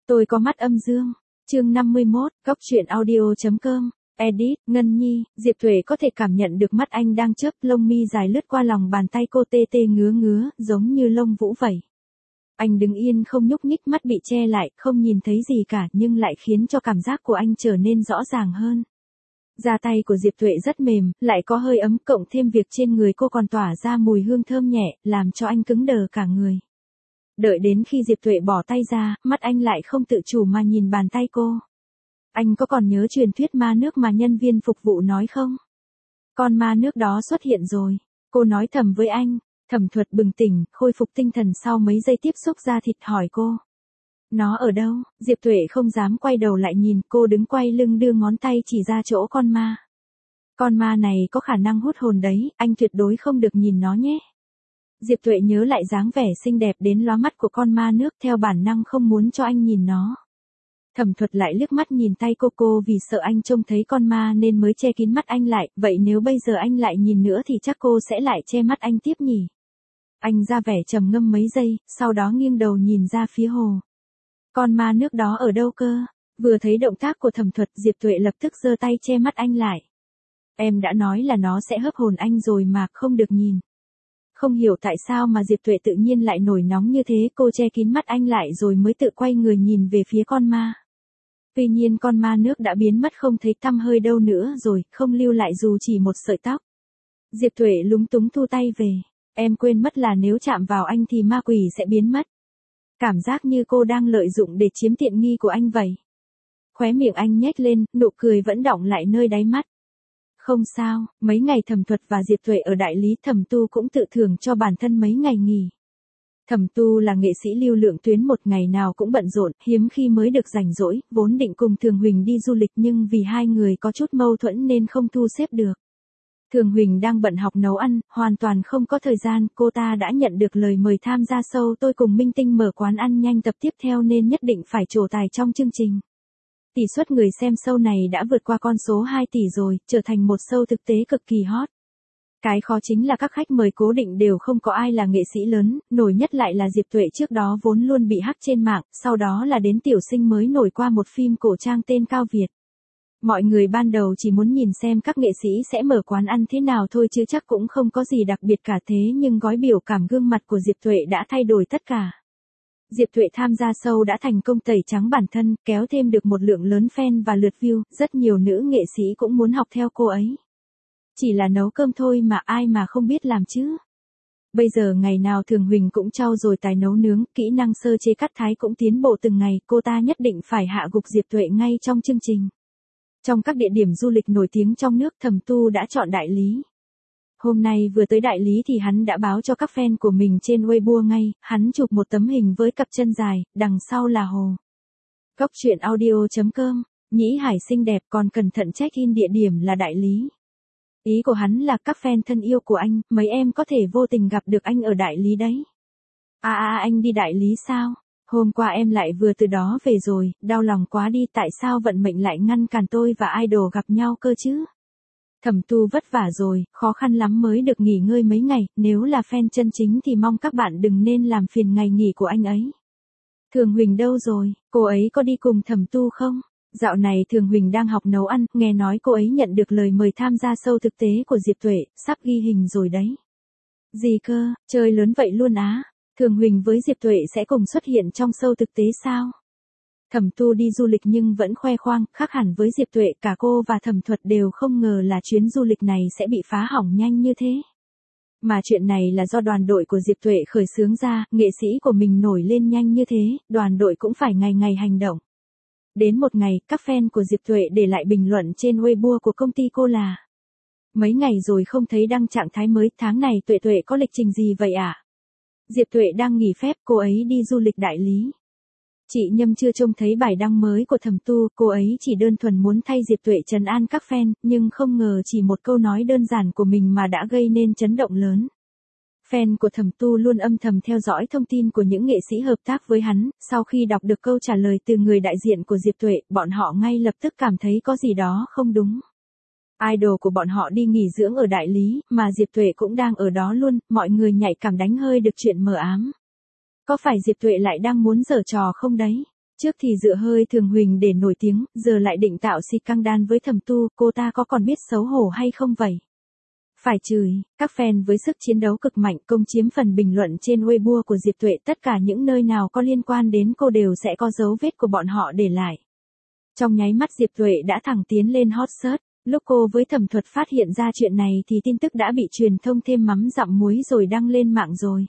Tôi có mắt âm dương. Chương 51, Góc truyện audio.com. Edit, Ngân Nhi, Diệp Tuệ có thể cảm nhận được mắt anh đang chớp, lông mi dài lướt qua lòng bàn tay cô tê tê ngứa ngứa, giống như lông vũ vậy. Anh đứng yên không nhúc nhích, mắt bị che lại, không nhìn thấy gì cả, nhưng lại khiến cho cảm giác của anh trở nên rõ ràng hơn. Da tay của Diệp Tuệ rất mềm, lại có hơi ấm, cộng thêm việc trên người cô còn tỏa ra mùi hương thơm nhẹ, làm cho anh cứng đờ cả người. Đợi đến khi Diệp Tuệ bỏ tay ra, mắt anh lại không tự chủ mà nhìn bàn tay cô. Anh có còn nhớ truyền thuyết ma nước mà nhân viên phục vụ nói không? Con ma nước đó xuất hiện rồi. Cô nói thầm với anh. Thẩm Thuật bừng tỉnh, khôi phục tinh thần sau mấy giây tiếp xúc da thịt hỏi cô. Nó ở đâu? Diệp Tuệ không dám quay đầu lại nhìn, cô đứng quay lưng đưa ngón tay chỉ ra chỗ con ma. Con ma này có khả năng hút hồn đấy, anh tuyệt đối không được nhìn nó nhé. Diệp Tuệ nhớ lại dáng vẻ xinh đẹp đến lóa mắt của con ma nước, theo bản năng không muốn cho anh nhìn nó. Thẩm Thuật lại liếc mắt nhìn tay cô vì sợ anh trông thấy con ma nên mới che kín mắt anh lại, vậy nếu bây giờ anh lại nhìn nữa thì chắc cô sẽ lại che mắt anh tiếp nhỉ. Anh ra vẻ trầm ngâm mấy giây, sau đó nghiêng đầu nhìn ra phía hồ. Con ma nước đó ở đâu cơ? Vừa thấy động tác của Thẩm Thuật, Diệp Tuệ lập tức giơ tay che mắt anh lại. Em đã nói là nó sẽ hấp hồn anh rồi mà, không được nhìn. Không hiểu tại sao mà Diệp Tuệ tự nhiên lại nổi nóng như thế, cô che kín mắt anh lại rồi mới tự quay người nhìn về phía con ma. Tuy nhiên con ma nước đã biến mất không thấy tăm hơi đâu nữa rồi, không lưu lại dù chỉ một sợi tóc. Diệp Tuệ lúng túng thu tay về. Em quên mất là nếu chạm vào anh thì ma quỷ sẽ biến mất. Cảm giác như cô đang lợi dụng để chiếm tiện nghi của anh vậy. Khóe miệng anh nhếch lên, nụ cười vẫn đọng lại nơi đáy mắt. Không sao, mấy ngày Thẩm Thuật và Diệp Tuệ ở đại lý, Thẩm Tu cũng tự thưởng cho bản thân mấy ngày nghỉ. Thẩm Tu là nghệ sĩ lưu lượng tuyến, một ngày nào cũng bận rộn, hiếm khi mới được rảnh rỗi, vốn định cùng Thường Huỳnh đi du lịch nhưng vì hai người có chút mâu thuẫn nên không thu xếp được. Thường Huỳnh đang bận học nấu ăn, hoàn toàn không có thời gian, cô ta đã nhận được lời mời tham gia show Tôi Cùng Minh Tinh mở quán ăn nhanh tập tiếp theo nên nhất định phải trổ tài trong chương trình. Tỷ suất người xem show này đã vượt qua con số 2 tỷ rồi, trở thành một show thực tế cực kỳ hot. Cái khó chính là các khách mời cố định đều không có ai là nghệ sĩ lớn, nổi nhất lại là Diệp Tuệ, trước đó vốn luôn bị hack trên mạng, sau đó là đến tiểu sinh mới nổi qua một phim cổ trang tên Cao Việt. Mọi người ban đầu chỉ muốn nhìn xem các nghệ sĩ sẽ mở quán ăn thế nào thôi chứ chắc cũng không có gì đặc biệt cả, thế nhưng gói biểu cảm gương mặt của Diệp Tuệ đã thay đổi tất cả. Diệp Tuệ tham gia show đã thành công tẩy trắng bản thân, kéo thêm được một lượng lớn fan và lượt view, rất nhiều nữ nghệ sĩ cũng muốn học theo cô ấy. Chỉ là nấu cơm thôi mà ai mà không biết làm chứ. Bây giờ ngày nào Thường Huỳnh cũng trau dồi tài nấu nướng, kỹ năng sơ chế cắt thái cũng tiến bộ từng ngày, cô ta nhất định phải hạ gục Diệp Tuệ ngay trong chương trình. Trong các địa điểm du lịch nổi tiếng trong nước, Thẩm Tu đã chọn đại lý. Hôm nay vừa tới đại lý thì hắn đã báo cho các fan của mình trên Weibo ngay, hắn chụp một tấm hình với cặp chân dài, đằng sau là hồ. Góc truyện audio.com, Nhĩ Hải xinh đẹp còn cẩn thận check-in địa điểm là đại lý. Ý của hắn là các fan thân yêu của anh, mấy em có thể vô tình gặp được anh ở đại lý đấy. Anh đi đại lý sao? Hôm qua em lại vừa từ đó về rồi, đau lòng quá đi, tại sao vận mệnh lại ngăn cản tôi và idol gặp nhau cơ chứ? Thẩm Tu vất vả rồi, khó khăn lắm mới được nghỉ ngơi mấy ngày, nếu là fan chân chính thì mong các bạn đừng nên làm phiền ngày nghỉ của anh ấy. Thường Huỳnh đâu rồi, cô ấy có đi cùng Thẩm Tu không? Dạo này Thường Huỳnh đang học nấu ăn, nghe nói cô ấy nhận được lời mời tham gia show thực tế của Diệp Tuệ, sắp ghi hình rồi đấy. Gì cơ, chơi lớn vậy luôn á? Thường Huỳnh với Diệp Tuệ sẽ cùng xuất hiện trong show thực tế sao? Thẩm Tu đi du lịch nhưng vẫn khoe khoang, khác hẳn với Diệp Tuệ, cả cô và Thẩm Thuật đều không ngờ là chuyến du lịch này sẽ bị phá hỏng nhanh như thế. Mà chuyện này là do đoàn đội của Diệp Tuệ khởi xướng ra, nghệ sĩ của mình nổi lên nhanh như thế, đoàn đội cũng phải ngày ngày hành động. Đến một ngày, các fan của Diệp Tuệ để lại bình luận trên Weibo của công ty cô là: mấy ngày rồi không thấy đăng trạng thái mới, tháng này Tuệ Tuệ có lịch trình gì vậy ạ? Diệp Tuệ đang nghỉ phép, cô ấy đi du lịch đại lý. Chị Nhâm chưa trông thấy bài đăng mới của Thẩm Tu, cô ấy chỉ đơn thuần muốn thay Diệp Tuệ trấn an các fan, nhưng không ngờ chỉ một câu nói đơn giản của mình mà đã gây nên chấn động lớn. Fan của Thẩm Tu luôn âm thầm theo dõi thông tin của những nghệ sĩ hợp tác với hắn, sau khi đọc được câu trả lời từ người đại diện của Diệp Tuệ, bọn họ ngay lập tức cảm thấy có gì đó không đúng. Idol của bọn họ đi nghỉ dưỡng ở đại lý, mà Diệp Tuệ cũng đang ở đó luôn, mọi người nhạy cảm đánh hơi được chuyện mờ ám. Có phải Diệp Tuệ lại đang muốn giở trò không đấy? Trước thì dựa hơi Thường Huỳnh để nổi tiếng, giờ lại định tạo scandal với Thẩm Tu, cô ta có còn biết xấu hổ hay không vậy? Phải chửi, các fan với sức chiến đấu cực mạnh công chiếm phần bình luận trên Weibo của Diệp Tuệ, tất cả những nơi nào có liên quan đến cô đều sẽ có dấu vết của bọn họ để lại. Trong nháy mắt Diệp Tuệ đã thẳng tiến lên hot search, lúc cô với Thẩm Thuật phát hiện ra chuyện này thì tin tức đã bị truyền thông thêm mắm dặm muối rồi đăng lên mạng rồi.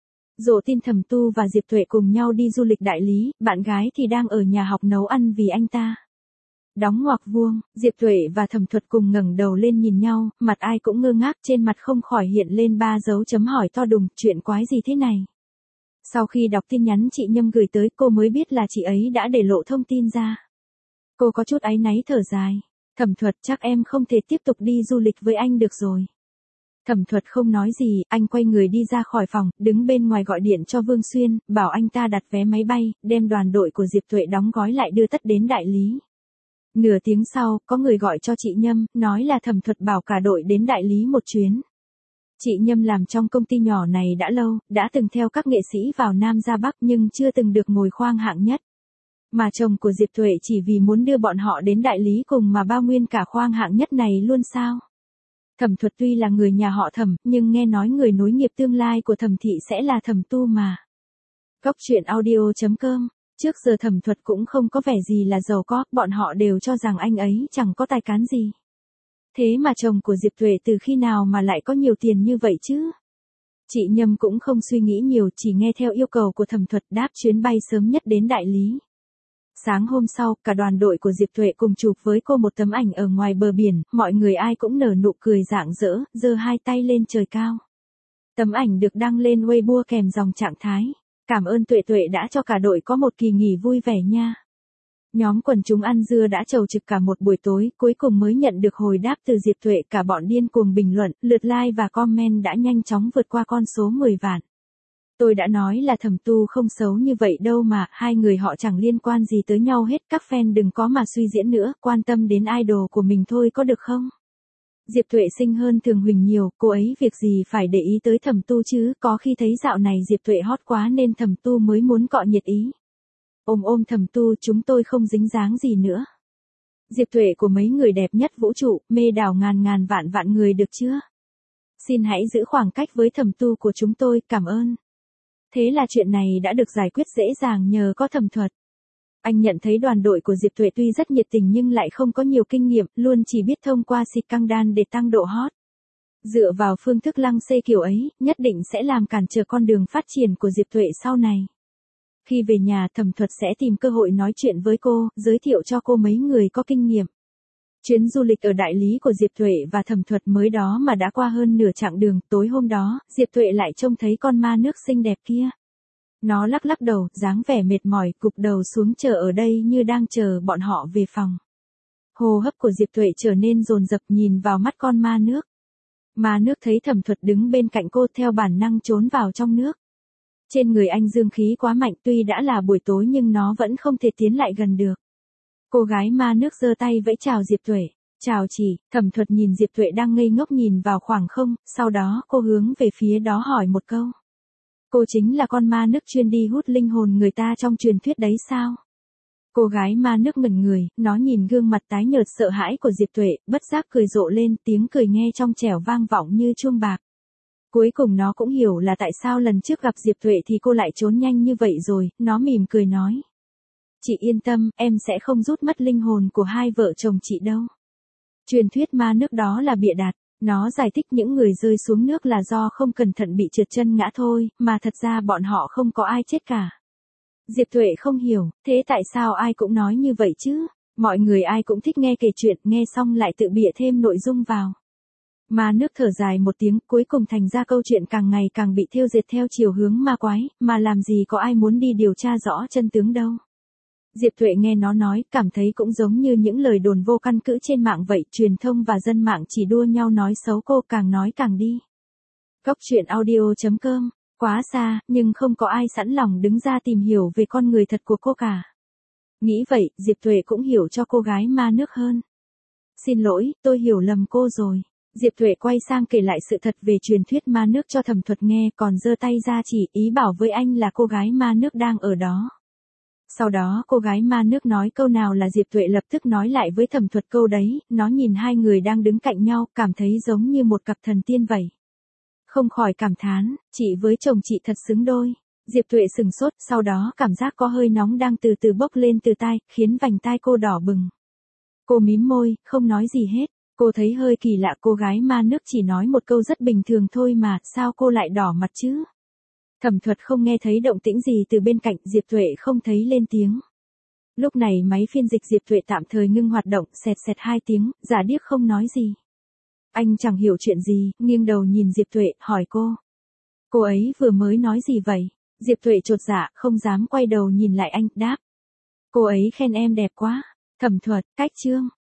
Rộ tin Thẩm Tu và Diệp Tuệ cùng nhau đi du lịch đại lý, bạn gái thì đang ở nhà học nấu ăn vì anh ta. Đóng ngoặc vuông, Diệp Tuệ và Thẩm Thuật cùng ngẩng đầu lên nhìn nhau, mặt ai cũng ngơ ngác, trên mặt không khỏi hiện lên 3 dấu chấm hỏi to đùng, chuyện quái gì thế này? Sau khi đọc tin nhắn chị Nhâm gửi tới, cô mới biết là chị ấy đã để lộ thông tin ra. Cô có chút áy náy thở dài. Thẩm Thuật, chắc em không thể tiếp tục đi du lịch với anh được rồi. Thẩm Thuật không nói gì, anh quay người đi ra khỏi phòng, đứng bên ngoài gọi điện cho Vương Xuyên, bảo anh ta đặt vé máy bay, đem đoàn đội của Diệp Tuệ đóng gói lại đưa tất đến đại lý. Nửa tiếng sau, có người gọi cho chị Nhâm, nói là Thẩm Thuật bảo cả đội đến đại lý một chuyến. Chị Nhâm làm trong công ty nhỏ này đã lâu, đã từng theo các nghệ sĩ vào Nam ra Bắc nhưng chưa từng được ngồi khoang hạng nhất. Mà chồng của Diệp Tuệ chỉ vì muốn đưa bọn họ đến đại lý cùng mà bao nguyên cả khoang hạng nhất này luôn sao? Thẩm Thuật tuy là người nhà họ Thẩm, nhưng nghe nói người nối nghiệp tương lai của Thẩm thị sẽ là Thẩm Tu mà. Góc truyện audio.com. Trước giờ Thẩm Thuật cũng không có vẻ gì là giàu có, bọn họ đều cho rằng anh ấy chẳng có tài cán gì. Thế mà chồng của Diệp Tuệ từ khi nào mà lại có nhiều tiền như vậy chứ? Chị Nhâm cũng không suy nghĩ nhiều, chỉ nghe theo yêu cầu của Thẩm Thuật đáp chuyến bay sớm nhất đến đại lý. Sáng hôm sau, cả đoàn đội của Diệp Tuệ cùng chụp với cô một tấm ảnh ở ngoài bờ biển, mọi người ai cũng nở nụ cười rạng rỡ, giơ hai tay lên trời cao. Tấm ảnh được đăng lên Weibo kèm dòng trạng thái. Cảm ơn Tuệ Tuệ đã cho cả đội có một kỳ nghỉ vui vẻ nha. Nhóm quần chúng ăn dưa đã chầu trực cả một buổi tối, cuối cùng mới nhận được hồi đáp từ Diệp Tuệ, cả bọn điên cuồng bình luận, lượt like và comment đã nhanh chóng vượt qua con số 10 vạn. Tôi đã nói là Thẩm Tu không xấu như vậy đâu mà, hai người họ chẳng liên quan gì tới nhau hết, các fan đừng có mà suy diễn nữa, quan tâm đến idol của mình thôi có được không? Diệp Tuệ xinh hơn Thường Huỳnh nhiều, cô ấy việc gì phải để ý tới Thẩm Tu chứ, có khi thấy dạo này Diệp Tuệ hot quá nên Thẩm Tu mới muốn cọ nhiệt ý. Ôm Thẩm Tu, chúng tôi không dính dáng gì nữa. Diệp Tuệ của mấy người đẹp nhất vũ trụ, mê đảo ngàn vạn người được chưa? Xin hãy giữ khoảng cách với Thẩm Tu của chúng tôi, cảm ơn. Thế là chuyện này đã được giải quyết dễ dàng nhờ có Thẩm Thuật. Anh nhận thấy đoàn đội của Diệp Tuệ tuy rất nhiệt tình nhưng lại không có nhiều kinh nghiệm, luôn chỉ biết thông qua scandal để tăng độ hot. Dựa vào phương thức lăng xê kiểu ấy, nhất định sẽ làm cản trở con đường phát triển của Diệp Tuệ sau này. Khi về nhà, Thẩm Thuật sẽ tìm cơ hội nói chuyện với cô, giới thiệu cho cô mấy người có kinh nghiệm. Chuyến du lịch ở đại lý của Diệp Tuệ và Thẩm Thuật mới đó mà đã qua hơn nửa chặng đường, tối hôm đó, Diệp Tuệ lại trông thấy con ma nước xinh đẹp kia. Nó lắc đầu, dáng vẻ mệt mỏi, gục đầu xuống chờ ở đây như đang chờ bọn họ về phòng. Hô hấp của Diệp Tuệ trở nên dồn dập, nhìn vào mắt con ma nước. Ma nước thấy Thẩm Thuật đứng bên cạnh cô, theo bản năng trốn vào trong nước. Trên người anh dương khí quá mạnh, tuy đã là buổi tối nhưng nó vẫn không thể tiến lại gần được. Cô gái ma nước giơ tay vẫy chào Diệp Tuệ. Chào chị. Thẩm Thuật nhìn Diệp Tuệ đang ngây ngốc nhìn vào khoảng không, sau đó cô hướng về phía đó hỏi một câu. Cô chính là con ma nước chuyên đi hút linh hồn người ta trong truyền thuyết đấy sao? Cô gái ma nước ngẩn người, nó nhìn gương mặt tái nhợt sợ hãi của Diệp Tuệ, bất giác cười rộ lên, tiếng cười nghe trong trẻo vang vọng như chuông bạc. Cuối cùng nó cũng hiểu là tại sao lần trước gặp Diệp Tuệ thì cô lại trốn nhanh như vậy rồi, nó mỉm cười nói. Chị yên tâm, em sẽ không rút mất linh hồn của hai vợ chồng chị đâu. Truyền thuyết ma nước đó là bịa đặt. Nó giải thích những người rơi xuống nước là do không cẩn thận bị trượt chân ngã thôi, mà thật ra bọn họ không có ai chết cả. Diệp Tuệ không hiểu, thế tại sao ai cũng nói như vậy chứ? Mọi người ai cũng thích nghe kể chuyện, nghe xong lại tự bịa thêm nội dung vào. Ma nước thở dài một tiếng, cuối cùng thành ra câu chuyện càng ngày càng bị thêu dệt theo chiều hướng ma quái, mà làm gì có ai muốn đi điều tra rõ chân tướng đâu. Diệp Tuệ nghe nó nói, cảm thấy cũng giống như những lời đồn vô căn cứ trên mạng vậy, truyền thông và dân mạng chỉ đua nhau nói xấu cô, càng nói càng đi. Góc truyện audio.com, quá xa, nhưng không có ai sẵn lòng đứng ra tìm hiểu về con người thật của cô cả. Nghĩ vậy, Diệp Tuệ cũng hiểu cho cô gái ma nước hơn. Xin lỗi, tôi hiểu lầm cô rồi. Diệp Tuệ quay sang kể lại sự thật về truyền thuyết ma nước cho Thẩm Thuật nghe, còn giơ tay ra chỉ ý bảo với anh là cô gái ma nước đang ở đó. Sau đó cô gái ma nước nói câu nào là Diệp Tuệ lập tức nói lại với Thẩm Thuật câu đấy, nó nhìn hai người đang đứng cạnh nhau, cảm thấy giống như một cặp thần tiên vậy. Không khỏi cảm thán, chị với chồng chị thật xứng đôi. Diệp Tuệ sừng sốt, sau đó cảm giác có hơi nóng đang từ từ bốc lên từ tai, khiến vành tai cô đỏ bừng. Cô mím môi, không nói gì hết. Cô thấy hơi kỳ lạ, cô gái ma nước chỉ nói một câu rất bình thường thôi mà, sao cô lại đỏ mặt chứ? Thẩm Thuật không nghe thấy động tĩnh gì từ bên cạnh, Diệp Tuệ không thấy lên tiếng. Lúc này máy phiên dịch Diệp Tuệ tạm thời ngưng hoạt động, xẹt xẹt 2 tiếng, giả điếc không nói gì. Anh chẳng hiểu chuyện gì, nghiêng đầu nhìn Diệp Tuệ, hỏi cô. Cô ấy vừa mới nói gì vậy? Diệp Tuệ chột dạ, không dám quay đầu nhìn lại anh, đáp. Cô ấy khen em đẹp quá. Thẩm Thuật, cách chương.